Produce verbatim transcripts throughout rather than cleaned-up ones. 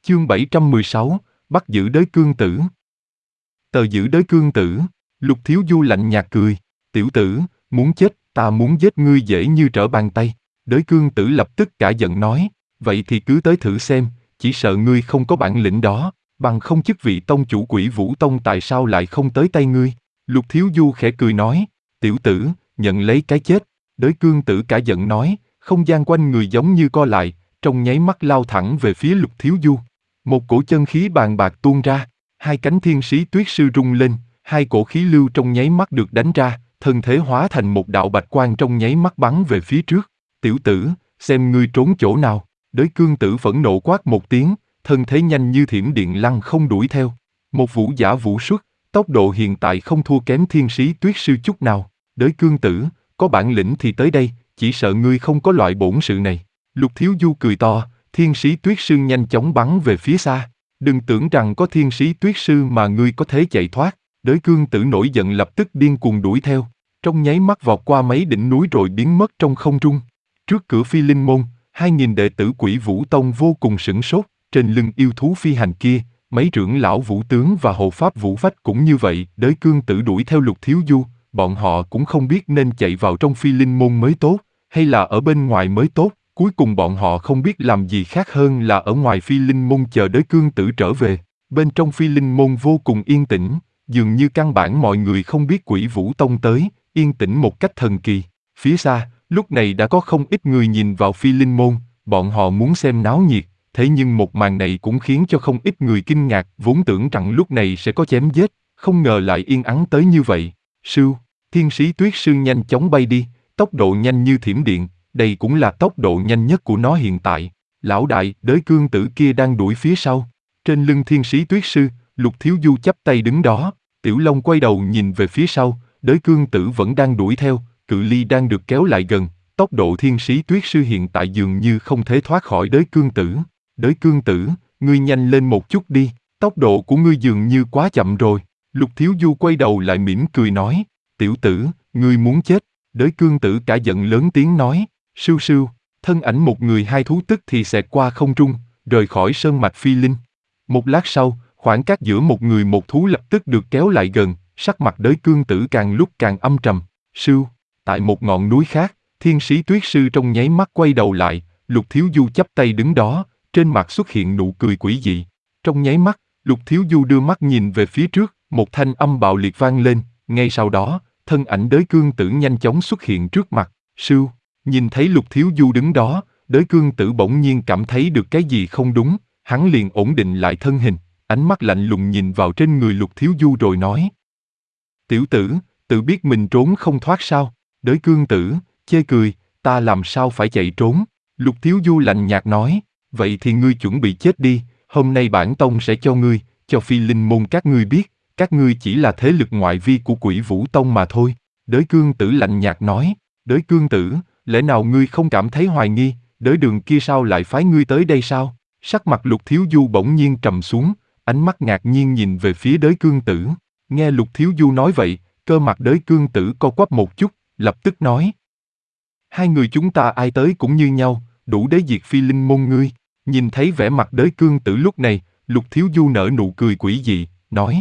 Chương bảy trăm mười sáu, bắt giữ đới cương tử. Tờ giữ đới cương tử, Lục Thiếu Du lạnh nhạt cười, tiểu tử, muốn chết, ta muốn giết ngươi dễ như trở bàn tay. Đới cương tử lập tức cả giận nói, vậy thì cứ tới thử xem, chỉ sợ ngươi không có bản lĩnh đó, bằng không chức vị tông chủ Quỷ Vũ Tông tại sao lại không tới tay ngươi. Lục Thiếu Du khẽ cười nói, tiểu tử, nhận lấy cái chết. Đới cương tử cả giận nói, không gian quanh người giống như co lại, trong nháy mắt lao thẳng về phía Lục Thiếu Du. Một cổ chân khí bàn bạc tuôn ra, hai cánh thiên sĩ tuyết sư rung lên, hai cổ khí lưu trong nháy mắt được đánh ra, thân thế hóa thành một đạo bạch quang trong nháy mắt bắn về phía trước. Tiểu tử, xem ngươi trốn chỗ nào. Đới cương tử phẫn nộ quát một tiếng, thân thế nhanh như thiểm điện lăng không đuổi theo. Một vũ giả vũ xuất, tốc độ hiện tại không thua kém thiên sĩ tuyết sư chút nào. Đới cương tử, có bản lĩnh thì tới đây, chỉ sợ ngươi không có loại bổn sự này. Lục Thiếu Du cười to, thiên sĩ tuyết sư nhanh chóng bắn về phía xa. Đừng tưởng rằng có thiên sĩ tuyết sư mà ngươi có thể chạy thoát. Đới cương tử nổi giận lập tức điên cuồng đuổi theo, trong nháy mắt vọt qua mấy đỉnh núi rồi biến mất trong không trung. Trước cửa Phi Linh Môn, hai nghìn đệ tử Quỷ Vũ Tông vô cùng sửng sốt, trên lưng yêu thú phi hành kia, mấy trưởng lão vũ tướng và hộ pháp vũ phách cũng như vậy. Đới cương tử đuổi theo Lục Thiếu Du, bọn họ cũng không biết nên chạy vào trong Phi Linh Môn mới tốt, hay là ở bên ngoài mới tốt. Cuối cùng bọn họ không biết làm gì khác hơn là ở ngoài Phi Linh Môn chờ Đới cương tử trở về. Bên trong Phi Linh Môn vô cùng yên tĩnh, dường như căn bản mọi người không biết Quỷ Vũ Tông tới, yên tĩnh một cách thần kỳ. Phía xa, lúc này đã có không ít người nhìn vào Phi Linh Môn, bọn họ muốn xem náo nhiệt, thế nhưng một màn này cũng khiến cho không ít người kinh ngạc, vốn tưởng rằng lúc này sẽ có chém giết, không ngờ lại yên ắng tới như vậy. Sưu, thiên sĩ tuyết sư nhanh chóng bay đi, tốc độ nhanh như thiểm điện, đây cũng là tốc độ nhanh nhất của nó hiện tại. Lão đại, Đới cương tử kia đang đuổi phía sau. Trên lưng thiên sĩ tuyết sư, Lục Thiếu Du chắp tay đứng đó, Tiểu Long quay đầu nhìn về phía sau, Đới cương tử vẫn đang đuổi theo, cự ly đang được kéo lại gần, tốc độ thiên sĩ tuyết sư hiện tại dường như không thể thoát khỏi Đới cương tử. Đới cương tử, ngươi nhanh lên một chút đi, tốc độ của ngươi dường như quá chậm rồi. Lục Thiếu Du quay đầu lại mỉm cười nói, tiểu tử, ngươi muốn chết. Đới cương tử cả giận lớn tiếng nói, sưu sưu, thân ảnh một người hai thú tức thì xẹt qua không trung, rời khỏi sơn mạch Phi Linh. Một lát sau, khoảng cách giữa một người một thú lập tức được kéo lại gần, sắc mặt Đới cương tử càng lúc càng âm trầm. Sưu, tại một ngọn núi khác, thiên sĩ tuyết sư trong nháy mắt quay đầu lại, Lục Thiếu Du chắp tay đứng đó, trên mặt xuất hiện nụ cười quỷ dị. Trong nháy mắt, Lục Thiếu Du đưa mắt nhìn về phía trước, một thanh âm bạo liệt vang lên, ngay sau đó, thân ảnh Đới cương tử nhanh chóng xuất hiện trước mặt. Sưu, nhìn thấy Lục Thiếu Du đứng đó, Đới cương tử bỗng nhiên cảm thấy được cái gì không đúng, hắn liền ổn định lại thân hình, ánh mắt lạnh lùng nhìn vào trên người Lục Thiếu Du rồi nói. Tiểu tử, tự biết mình trốn không thoát sao? Đới cương tử, chê cười, ta làm sao phải chạy trốn? Lục Thiếu Du lạnh nhạt nói, vậy thì ngươi chuẩn bị chết đi, hôm nay bản tông sẽ cho ngươi, cho Phi Linh Môn các ngươi biết, các ngươi chỉ là thế lực ngoại vi của Quỷ Vũ Tông mà thôi. Đới cương tử lạnh nhạt nói, Đới cương tử, lẽ nào ngươi không cảm thấy hoài nghi, Đới đường kia sao lại phái ngươi tới đây sao? Sắc mặt Lục Thiếu Du bỗng nhiên trầm xuống, ánh mắt ngạc nhiên nhìn về phía Đới cương tử. Nghe Lục Thiếu Du nói vậy, cơ mặt Đới cương tử co quắp một chút, lập tức nói. Hai người chúng ta ai tới cũng như nhau, đủ để diệt Phi Linh Môn ngươi. Nhìn thấy vẻ mặt Đới cương tử lúc này, Lục Thiếu Du nở nụ cười quỷ dị, nói.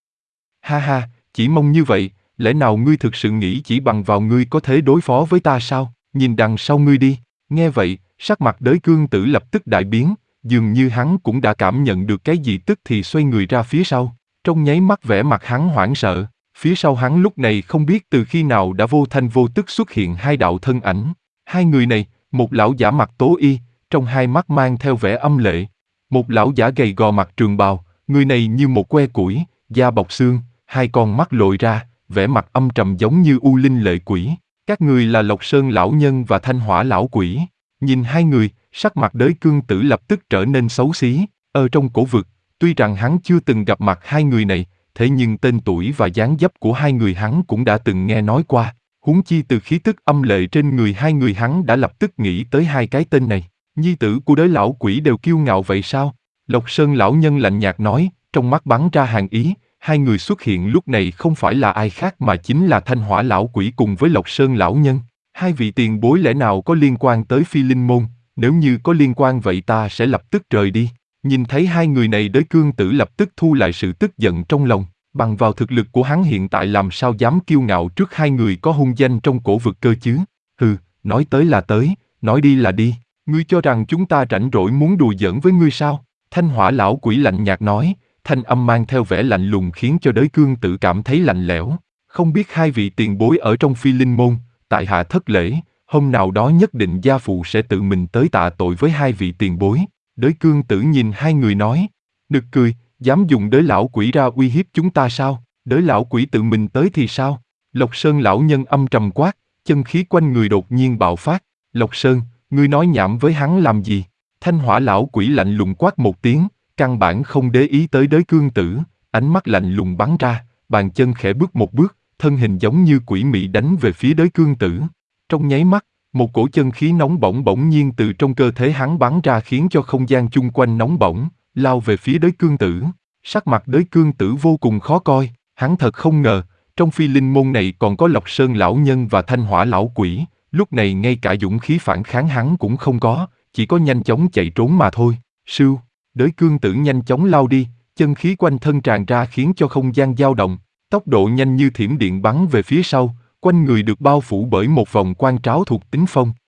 Ha ha, chỉ mong như vậy, lẽ nào ngươi thực sự nghĩ chỉ bằng vào ngươi có thể đối phó với ta sao? Nhìn đằng sau ngươi đi. Nghe vậy, sắc mặt Đới cương tử lập tức đại biến, dường như hắn cũng đã cảm nhận được cái gì tức thì xoay người ra phía sau. Trong nháy mắt vẻ mặt hắn hoảng sợ, phía sau hắn lúc này không biết từ khi nào đã vô thanh vô tức xuất hiện hai đạo thân ảnh. Hai người này, một lão giả mặc tố y, trong hai mắt mang theo vẻ âm lệ. Một lão giả gầy gò mặc trường bào, người này như một que củi, da bọc xương, hai con mắt lồi ra, vẻ mặt âm trầm giống như u linh lệ quỷ. Các người là Lộc Sơn lão nhân và Thanh Hỏa lão quỷ. Nhìn hai người, sắc mặt Đới cương tử lập tức trở nên xấu xí. Ở trong cổ vực, tuy rằng hắn chưa từng gặp mặt hai người này, thế nhưng tên tuổi và dáng dấp của hai người hắn cũng đã từng nghe nói qua. Huống chi từ khí tức âm lệ trên người hai người hắn đã lập tức nghĩ tới hai cái tên này. Nhi tử của Đới lão quỷ đều kiêu ngạo vậy sao? Lộc Sơn lão nhân lạnh nhạt nói, trong mắt bắn ra hàn ý. Hai người xuất hiện lúc này không phải là ai khác mà chính là Thanh Hỏa lão quỷ cùng với Lộc Sơn lão nhân. Hai vị tiền bối lẽ nào có liên quan tới Phi Linh Môn? Nếu như có liên quan vậy ta sẽ lập tức rời đi. Nhìn thấy hai người này, Đới Cương Tử lập tức thu lại sự tức giận trong lòng, bằng vào thực lực của hắn hiện tại làm sao dám kiêu ngạo trước hai người có hung danh trong cổ vực cơ chứ. Hừ, nói tới là tới, nói đi là đi, ngươi cho rằng chúng ta rảnh rỗi muốn đùa giỡn với ngươi sao? Thanh Hỏa lão quỷ lạnh nhạt nói, thanh âm mang theo vẻ lạnh lùng khiến cho Đới Cương Tử cảm thấy lạnh lẽo. Không biết hai vị tiền bối ở trong Phi Linh môn, tại hạ thất lễ, hôm nào đó nhất định gia phụ sẽ tự mình tới tạ tội với hai vị tiền bối. Đới Cương Tử nhìn hai người nói, nực cười, dám dùng Đới lão quỷ ra uy hiếp chúng ta sao? Đới lão quỷ tự mình tới thì sao? Lộc Sơn lão nhân âm trầm quát, chân khí quanh người đột nhiên bạo phát. Lộc Sơn, ngươi nói nhảm với hắn làm gì? Thanh Hỏa lão quỷ lạnh lùng quát một tiếng, căn bản không để ý tới Đới Cương Tử, ánh mắt lạnh lùng bắn ra, bàn chân khẽ bước một bước, thân hình giống như quỷ mị đánh về phía Đới Cương Tử. Trong nháy mắt, một cổ chân khí nóng bỏng bỗng nhiên từ trong cơ thể hắn bắn ra khiến cho không gian chung quanh nóng bỏng, lao về phía Đới Cương Tử. Sắc mặt Đới Cương Tử vô cùng khó coi, hắn thật không ngờ, trong Phi Linh môn này còn có Lộc Sơn lão nhân và Thanh Hỏa lão quỷ, lúc này ngay cả dũng khí phản kháng hắn cũng không có, chỉ có nhanh chóng chạy trốn mà thôi. Sưu, Đới Cương Tử nhanh chóng lao đi, chân khí quanh thân tràn ra khiến cho không gian dao động, tốc độ nhanh như thiểm điện bắn về phía sau, quanh người được bao phủ bởi một vòng quang tráo thuộc tính phong.